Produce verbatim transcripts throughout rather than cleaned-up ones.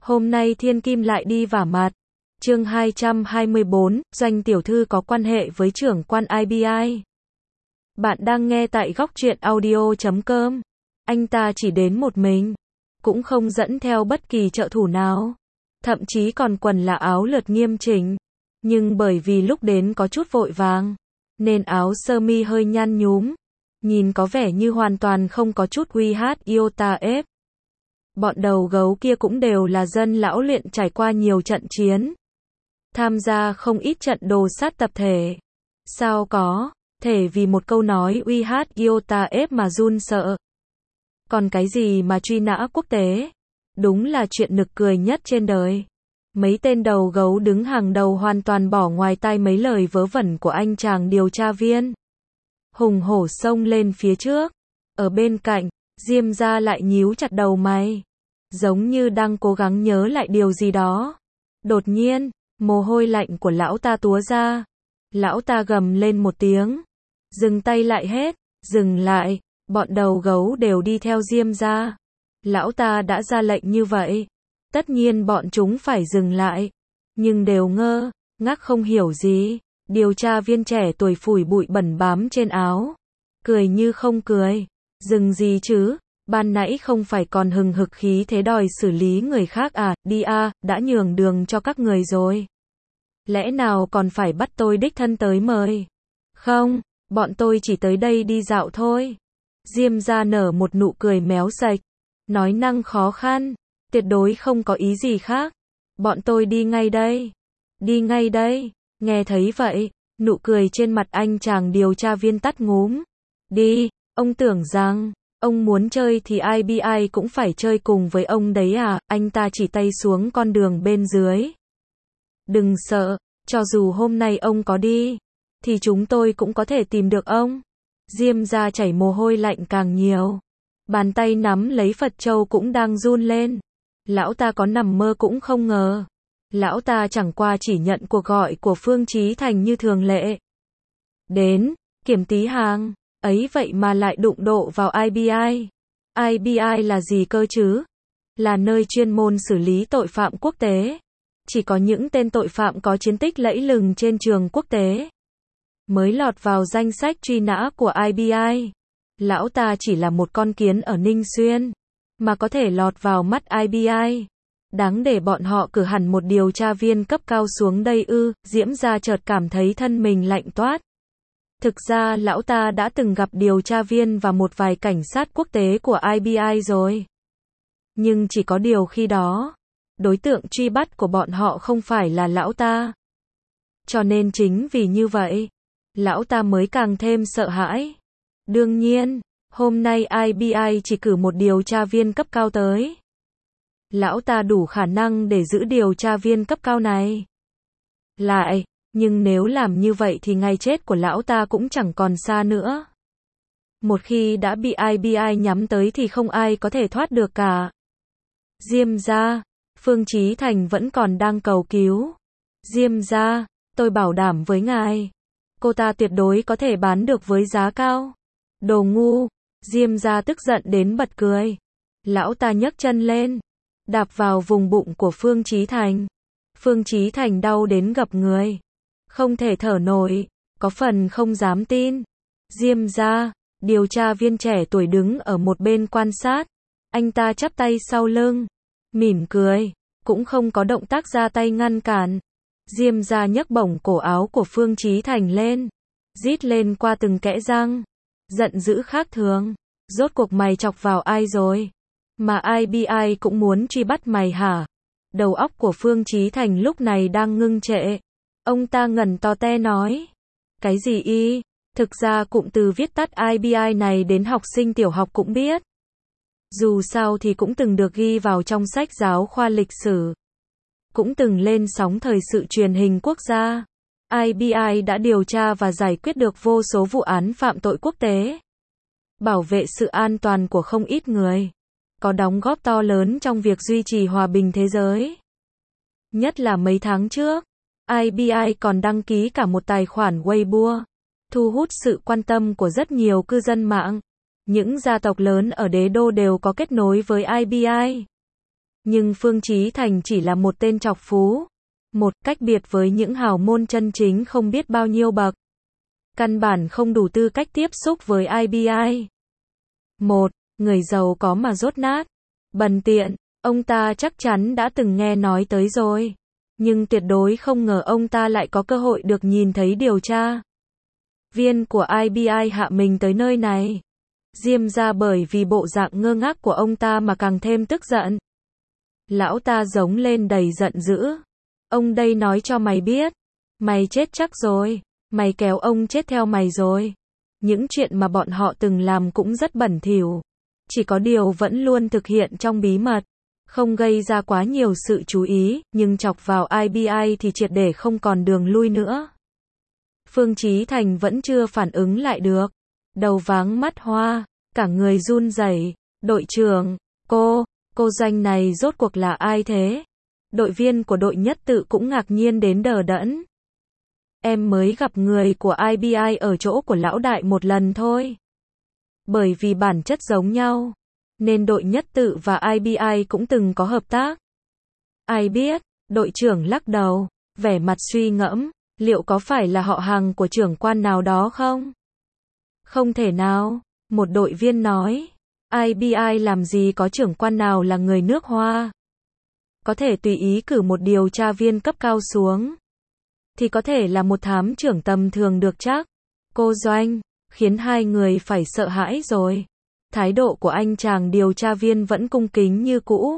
Hôm nay Thiên Kim lại đi vả mặt. Chương hai trăm hai mươi bốn, Doanh tiểu thư có quan hệ với trưởng quan i bê i. Bạn đang nghe tại góc truyện audio chấm com. Anh ta chỉ đến một mình, cũng không dẫn theo bất kỳ trợ thủ nào, thậm chí còn quần là áo lượt nghiêm chỉnh. Nhưng bởi vì lúc đến có chút vội vàng, nên áo sơ mi hơi nhăn nhúm, nhìn có vẻ như hoàn toàn không có chút uy hát iota ép. Bọn đầu gấu kia cũng đều là dân lão luyện trải qua nhiều trận chiến, tham gia không ít trận đồ sát tập thể. Sao có thể vì một câu nói uy hát iota ép mà run sợ? Còn cái gì mà truy nã quốc tế? Đúng là chuyện nực cười nhất trên đời. Mấy tên đầu gấu đứng hàng đầu hoàn toàn bỏ ngoài tai mấy lời vớ vẩn của anh chàng điều tra viên. Hùng hổ xông lên phía trước. Ở bên cạnh, Diêm Gia lại nhíu chặt đầu mày, giống như đang cố gắng nhớ lại điều gì đó. Đột nhiên, mồ hôi lạnh của lão ta túa ra. Lão ta gầm lên một tiếng. Dừng tay lại hết, dừng lại. Bọn đầu gấu đều đi theo Diêm Gia. Lão ta đã ra lệnh như vậy, tất nhiên bọn chúng phải dừng lại. Nhưng đều ngơ ngác không hiểu gì. Điều tra viên trẻ tuổi phủi bụi bẩn bám trên áo, cười như không cười. Dừng gì chứ? Ban nãy không phải còn hừng hực khí thế đòi xử lý người khác à? Đi a, đã nhường đường cho các người rồi, lẽ nào còn phải bắt tôi đích thân tới mời? Không, bọn tôi chỉ tới đây đi dạo thôi. Diêm Gia nở một nụ cười méo sạch, nói năng khó khăn, tuyệt đối không có ý gì khác. Bọn tôi đi ngay đây. Đi ngay đây. Nghe thấy vậy, nụ cười trên mặt anh chàng điều tra viên tắt ngúm. Đi, ông tưởng rằng ông muốn chơi thì i bê i cũng phải chơi cùng với ông đấy à? Anh ta chỉ tay xuống con đường bên dưới. Đừng sợ, cho dù hôm nay ông có đi, thì chúng tôi cũng có thể tìm được ông. Diêm Gia chảy mồ hôi lạnh càng nhiều. Bàn tay nắm lấy Phật Châu cũng đang run lên. Lão ta có nằm mơ cũng không ngờ. Lão ta chẳng qua chỉ nhận cuộc gọi của Phương Chí Thành như thường lệ. Đến, kiểm tí hàng, ấy vậy mà lại đụng độ vào i bê i. i bê i là gì cơ chứ? Là nơi chuyên môn xử lý tội phạm quốc tế. Chỉ có những tên tội phạm có chiến tích lẫy lừng trên trường quốc tế mới lọt vào danh sách truy nã của i bê i. Lão ta chỉ là một con kiến ở Ninh Xuyên, mà có thể lọt vào mắt i bê i. Đáng để bọn họ cử hẳn một điều tra viên cấp cao xuống đây ư? Diễm Gia chợt cảm thấy thân mình lạnh toát. Thực ra lão ta đã từng gặp điều tra viên và một vài cảnh sát quốc tế của i bê i rồi. Nhưng chỉ có điều khi đó, đối tượng truy bắt của bọn họ không phải là lão ta. Cho nên chính vì như vậy, lão ta mới càng thêm sợ hãi. Đương nhiên, hôm nay i bê i chỉ cử một điều tra viên cấp cao tới. Lão ta đủ khả năng để giữ điều tra viên cấp cao này lại, nhưng nếu làm như vậy thì ngày chết của lão ta cũng chẳng còn xa nữa. Một khi đã bị i bê i nhắm tới thì không ai có thể thoát được cả. Diêm Gia, Phương Chí Thành vẫn còn đang cầu cứu. Diêm Gia, tôi bảo đảm với ngài, cô ta tuyệt đối có thể bán được với giá cao. Đồ ngu. Diêm Gia tức giận đến bật cười. Lão ta nhấc chân lên, đạp vào vùng bụng của Phương Chí Thành. Phương Chí Thành đau đến gập người, không thể thở nổi, có phần không dám tin. Diêm Gia, điều tra viên trẻ tuổi đứng ở một bên quan sát. Anh ta chắp tay sau lưng, mỉm cười, cũng không có động tác ra tay ngăn cản. Diêm Gia nhấc bổng cổ áo của Phương Chí Thành lên, rít lên qua từng kẽ răng, giận dữ khác thường. Rốt cuộc mày chọc vào ai rồi? Mà i bê i cũng muốn truy bắt mày hả? Đầu óc của Phương Chí Thành lúc này đang ngưng trệ. Ông ta ngẩn to te nói. Cái gì y? Thực ra cụm từ viết tắt i bê i này đến học sinh tiểu học cũng biết. Dù sao thì cũng từng được ghi vào trong sách giáo khoa lịch sử. Cũng từng lên sóng thời sự truyền hình quốc gia. i bê i đã điều tra và giải quyết được vô số vụ án phạm tội quốc tế, bảo vệ sự an toàn của không ít người, có đóng góp to lớn trong việc duy trì hòa bình thế giới. Nhất là mấy tháng trước, i bê i còn đăng ký cả một tài khoản Weibo, thu hút sự quan tâm của rất nhiều cư dân mạng. Những gia tộc lớn ở đế đô đều có kết nối với i bê i. Nhưng Phương Chí Thành chỉ là một tên trọc phú. Một, cách biệt với những hào môn chân chính không biết bao nhiêu bậc. Căn bản không đủ tư cách tiếp xúc với i bê i. Một, người giàu có mà dốt nát. Bần tiện, ông ta chắc chắn đã từng nghe nói tới rồi. Nhưng tuyệt đối không ngờ ông ta lại có cơ hội được nhìn thấy điều tra viên của i bê i hạ mình tới nơi này. Diêm ra bởi vì bộ dạng ngơ ngác của ông ta mà càng thêm tức giận. Lão ta giống lên đầy giận dữ. Ông đây nói cho mày biết. Mày chết chắc rồi. Mày kéo ông chết theo mày rồi. Những chuyện mà bọn họ từng làm cũng rất bẩn thỉu. Chỉ có điều vẫn luôn thực hiện trong bí mật. Không gây ra quá nhiều sự chú ý, nhưng chọc vào i bê i thì triệt để không còn đường lui nữa. Phương Chí Thành vẫn chưa phản ứng lại được. Đầu váng mắt hoa, cả người run rẩy. Đội trưởng, cô, cô Doanh này rốt cuộc là ai thế? Đội viên của đội nhất tự cũng ngạc nhiên đến đờ đẫn. Em mới gặp người của i bê i ở chỗ của lão đại một lần thôi. Bởi vì bản chất giống nhau, nên đội nhất tự và i bê i cũng từng có hợp tác. Ai biết, đội trưởng lắc đầu, vẻ mặt suy ngẫm, liệu có phải là họ hàng của trưởng quan nào đó không? Không thể nào, một đội viên nói, i bê i làm gì có trưởng quan nào là người nước Hoa. Có thể tùy ý cử một điều tra viên cấp cao xuống. Thì có thể là một thám trưởng tầm thường được chắc. Cô Doanh, khiến hai người phải sợ hãi rồi. Thái độ của anh chàng điều tra viên vẫn cung kính như cũ.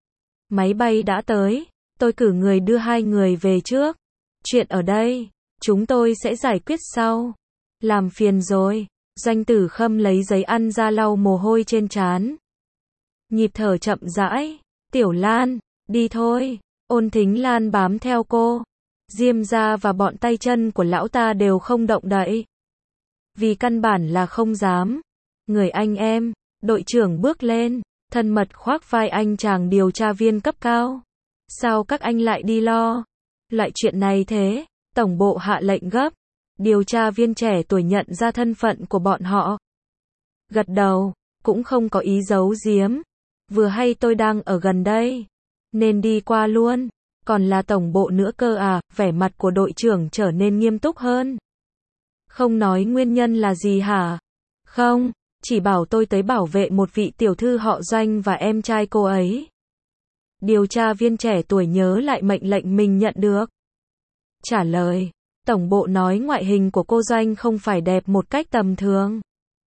Máy bay đã tới, tôi cử người đưa hai người về trước. Chuyện ở đây, chúng tôi sẽ giải quyết sau. Làm phiền rồi. Doanh Tử Khâm lấy giấy ăn ra lau mồ hôi trên trán. Nhịp thở chậm rãi. Tiểu Lan, đi thôi. Ôn Thính Lan bám theo cô. Diêm gia và bọn tay chân của lão ta đều không động đậy. Vì căn bản là không dám. Người anh em, đội trưởng bước lên, thân mật khoác vai anh chàng điều tra viên cấp cao. Sao các anh lại đi lo? Loại chuyện này thế, tổng bộ hạ lệnh gấp. Điều tra viên trẻ tuổi nhận ra thân phận của bọn họ. Gật đầu, cũng không có ý giấu giếm. Vừa hay tôi đang ở gần đây, nên đi qua luôn. Còn là tổng bộ nữa cơ à? Vẻ mặt của đội trưởng trở nên nghiêm túc hơn. Không nói nguyên nhân là gì hả? Không, chỉ bảo tôi tới bảo vệ một vị tiểu thư họ Doanh và em trai cô ấy. Điều tra viên trẻ tuổi nhớ lại mệnh lệnh mình nhận được. Trả lời, tổng bộ nói ngoại hình của cô Doanh không phải đẹp một cách tầm thường.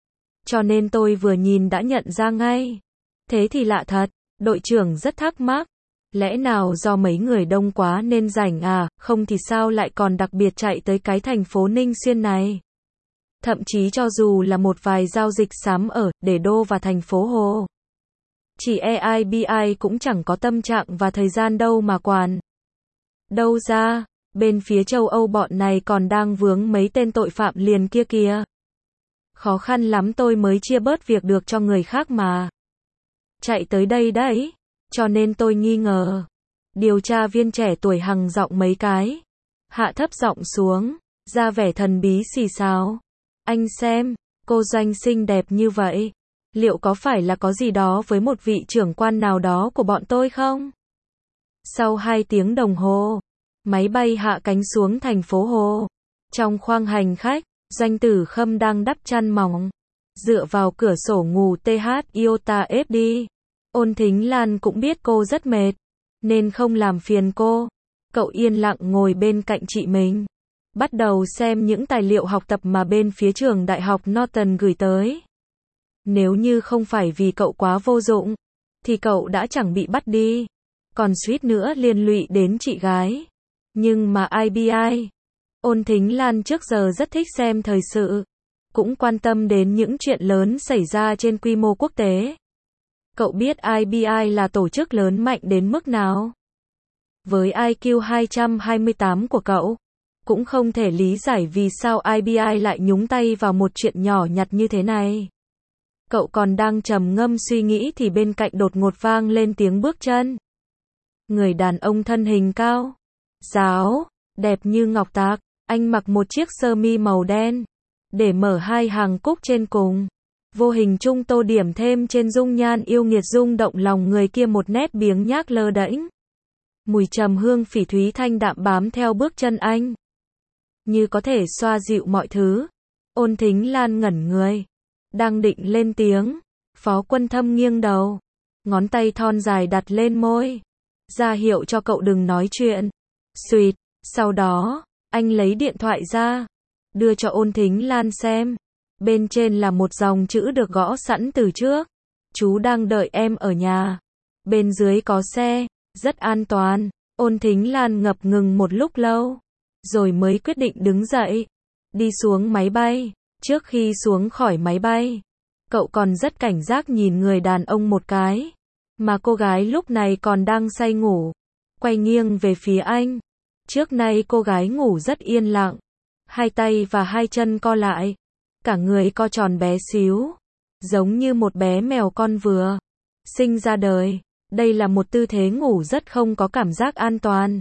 Cho nên tôi vừa nhìn đã nhận ra ngay. Thế thì lạ thật, đội trưởng rất thắc mắc. Lẽ nào do mấy người đông quá nên rảnh à, không thì sao lại còn đặc biệt chạy tới cái thành phố Ninh Xuyên này. Thậm chí cho dù là một vài giao dịch xám ở, để đô và thành phố Hồ. Chỉ e i bê i cũng chẳng có tâm trạng và thời gian đâu mà quản. Đâu ra, bên phía châu Âu bọn này còn đang vướng mấy tên tội phạm liền kia kìa. Khó khăn lắm tôi mới chia bớt việc được cho người khác mà. Chạy tới đây đấy. Cho nên tôi nghi ngờ. Điều tra viên trẻ tuổi hằng giọng mấy cái. Hạ thấp giọng xuống, ra vẻ thần bí xì xào. Anh xem, cô Doanh xinh đẹp như vậy. Liệu có phải là có gì đó với một vị trưởng quan nào đó của bọn tôi không? Sau hai tiếng đồng hồ, máy bay hạ cánh xuống thành phố Hồ. Trong khoang hành khách, Doanh Tử Khâm đang đắp chăn mỏng. Dựa vào cửa sổ ngủ tê hát iota ép đi. Ôn Thính Lan cũng biết cô rất mệt, nên không làm phiền cô. Cậu yên lặng ngồi bên cạnh chị mình. Bắt đầu xem những tài liệu học tập mà bên phía trường đại học Norton gửi tới. Nếu như không phải vì cậu quá vô dụng, thì cậu đã chẳng bị bắt đi. Còn suýt nữa liên lụy đến chị gái. Nhưng mà i bê i, Ôn Thính Lan trước giờ rất thích xem thời sự. Cũng quan tâm đến những chuyện lớn xảy ra trên quy mô quốc tế. Cậu biết i bê i là tổ chức lớn mạnh đến mức nào? Với i kiu hai trăm hai mươi tám của cậu, cũng không thể lý giải vì sao i bê i lại nhúng tay vào một chuyện nhỏ nhặt như thế này. Cậu còn đang trầm ngâm suy nghĩ thì bên cạnh đột ngột vang lên tiếng bước chân. Người đàn ông thân hình cao, ráo, đẹp như ngọc tạc, anh mặc một chiếc sơ mi màu đen, để mở hai hàng cúc trên cùng. Vô hình chung tô điểm thêm trên dung nhan yêu nghiệt rung động lòng người kia một nét biếng nhác lơ đễnh. Mùi trầm hương phỉ thúy thanh đạm bám theo bước chân anh, như có thể xoa dịu mọi thứ. Ôn Thính Lan ngẩn người, đang định lên tiếng, Phó Quân Thâm nghiêng đầu, ngón tay thon dài đặt lên môi, ra hiệu cho cậu đừng nói chuyện. Xuỵt, sau đó, anh lấy điện thoại ra, đưa cho Ôn Thính Lan xem. Bên trên là một dòng chữ được gõ sẵn từ trước. Chú đang đợi em ở nhà. Bên dưới có xe, rất an toàn. Ôn Thính Lan ngập ngừng một lúc lâu, rồi mới quyết định đứng dậy, đi xuống máy bay. Trước khi xuống khỏi máy bay, cậu còn rất cảnh giác nhìn người đàn ông một cái, mà cô gái lúc này còn đang say ngủ, quay nghiêng về phía anh. Trước nay cô gái ngủ rất yên lặng, hai tay và hai chân co lại, cả người co tròn bé xíu, giống như một bé mèo con vừa sinh ra đời. Đây là một tư thế ngủ rất không có cảm giác an toàn.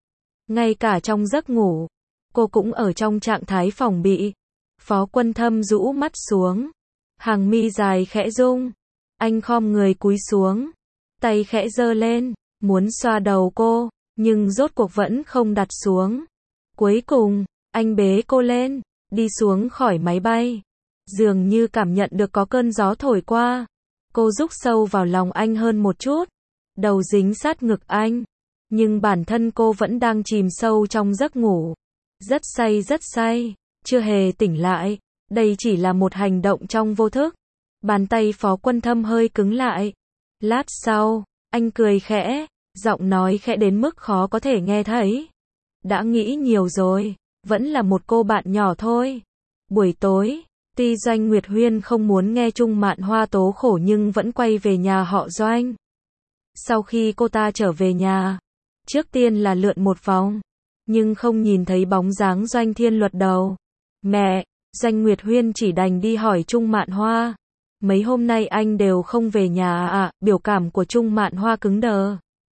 Ngay cả trong giấc ngủ, cô cũng ở trong trạng thái phòng bị. Phó Quân Thâm rũ mắt xuống, hàng mi dài khẽ rung. Anh khom người cúi xuống, tay khẽ giơ lên, muốn xoa đầu cô, nhưng rốt cuộc vẫn không đặt xuống. Cuối cùng, anh bế cô lên, đi xuống khỏi máy bay. Dường như cảm nhận được có cơn gió thổi qua, cô rúc sâu vào lòng anh hơn một chút, đầu dính sát ngực anh, nhưng bản thân cô vẫn đang chìm sâu trong giấc ngủ, rất say rất say, chưa hề tỉnh lại. Đây chỉ là một hành động trong vô thức. Bàn tay Phó Quân Thâm hơi cứng lại. Lát sau, anh cười khẽ, giọng nói khẽ đến mức khó có thể nghe thấy. Đã nghĩ nhiều rồi, vẫn là một cô bạn nhỏ thôi. Buổi tối, tuy Doanh Nguyệt Huyên không muốn nghe Trung Mạn Hoa tố khổ nhưng vẫn quay về nhà họ Doanh. Sau khi cô ta trở về nhà, trước tiên là lượn một vòng, nhưng không nhìn thấy bóng dáng Doanh Thiên Luật đâu. Mẹ, Doanh Nguyệt Huyên chỉ đành đi hỏi Trung Mạn Hoa. Mấy hôm nay anh đều không về nhà à? Biểu cảm của Trung Mạn Hoa cứng đờ.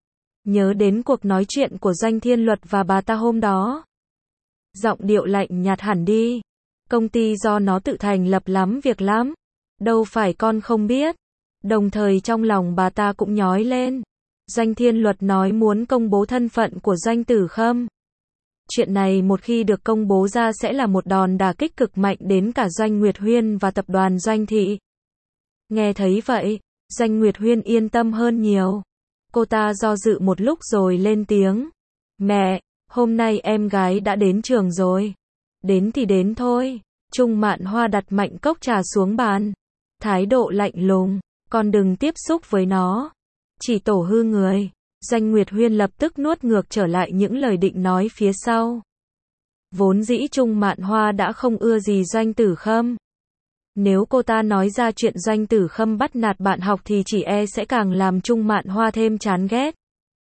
Nhớ đến cuộc nói chuyện của Doanh Thiên Luật và bà ta hôm đó. Giọng điệu lạnh nhạt hẳn đi. Công ty do nó tự thành lập lắm việc lắm. Đâu phải con không biết. Đồng thời trong lòng bà ta cũng nhói lên. Doanh Thiên Luật nói muốn công bố thân phận của Doanh Tử Khâm. Chuyện này một khi được công bố ra sẽ là một đòn đả kích cực mạnh đến cả Doanh Nguyệt Huyên và tập đoàn Doanh Thị. Nghe thấy vậy, Doanh Nguyệt Huyên yên tâm hơn nhiều. Cô ta do dự một lúc rồi lên tiếng. Mẹ, hôm nay em gái đã đến trường rồi. Đến thì đến thôi. Trung Mạn Hoa đặt mạnh cốc trà xuống bàn. Thái độ lạnh lùng, con đừng tiếp xúc với nó. Chỉ tổ hư người. Doanh Nguyệt Huyên lập tức nuốt ngược trở lại những lời định nói phía sau. Vốn dĩ Trung Mạn Hoa đã không ưa gì Doanh Tử Khâm. Nếu cô ta nói ra chuyện Doanh Tử Khâm bắt nạt bạn học thì chỉ e sẽ càng làm Trung Mạn Hoa thêm chán ghét.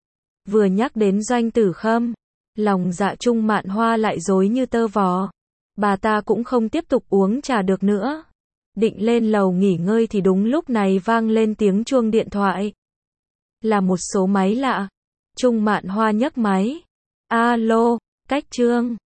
Vừa nhắc đến Doanh Tử Khâm, lòng dạ Trung Mạn Hoa lại rối như tơ vò. Bà ta cũng không tiếp tục uống trà được nữa. Định lên lầu nghỉ ngơi thì đúng lúc này vang lên tiếng chuông điện thoại. Là một số máy lạ. Trung Mạn Hoa nhấc máy. Alo, Cách Trương.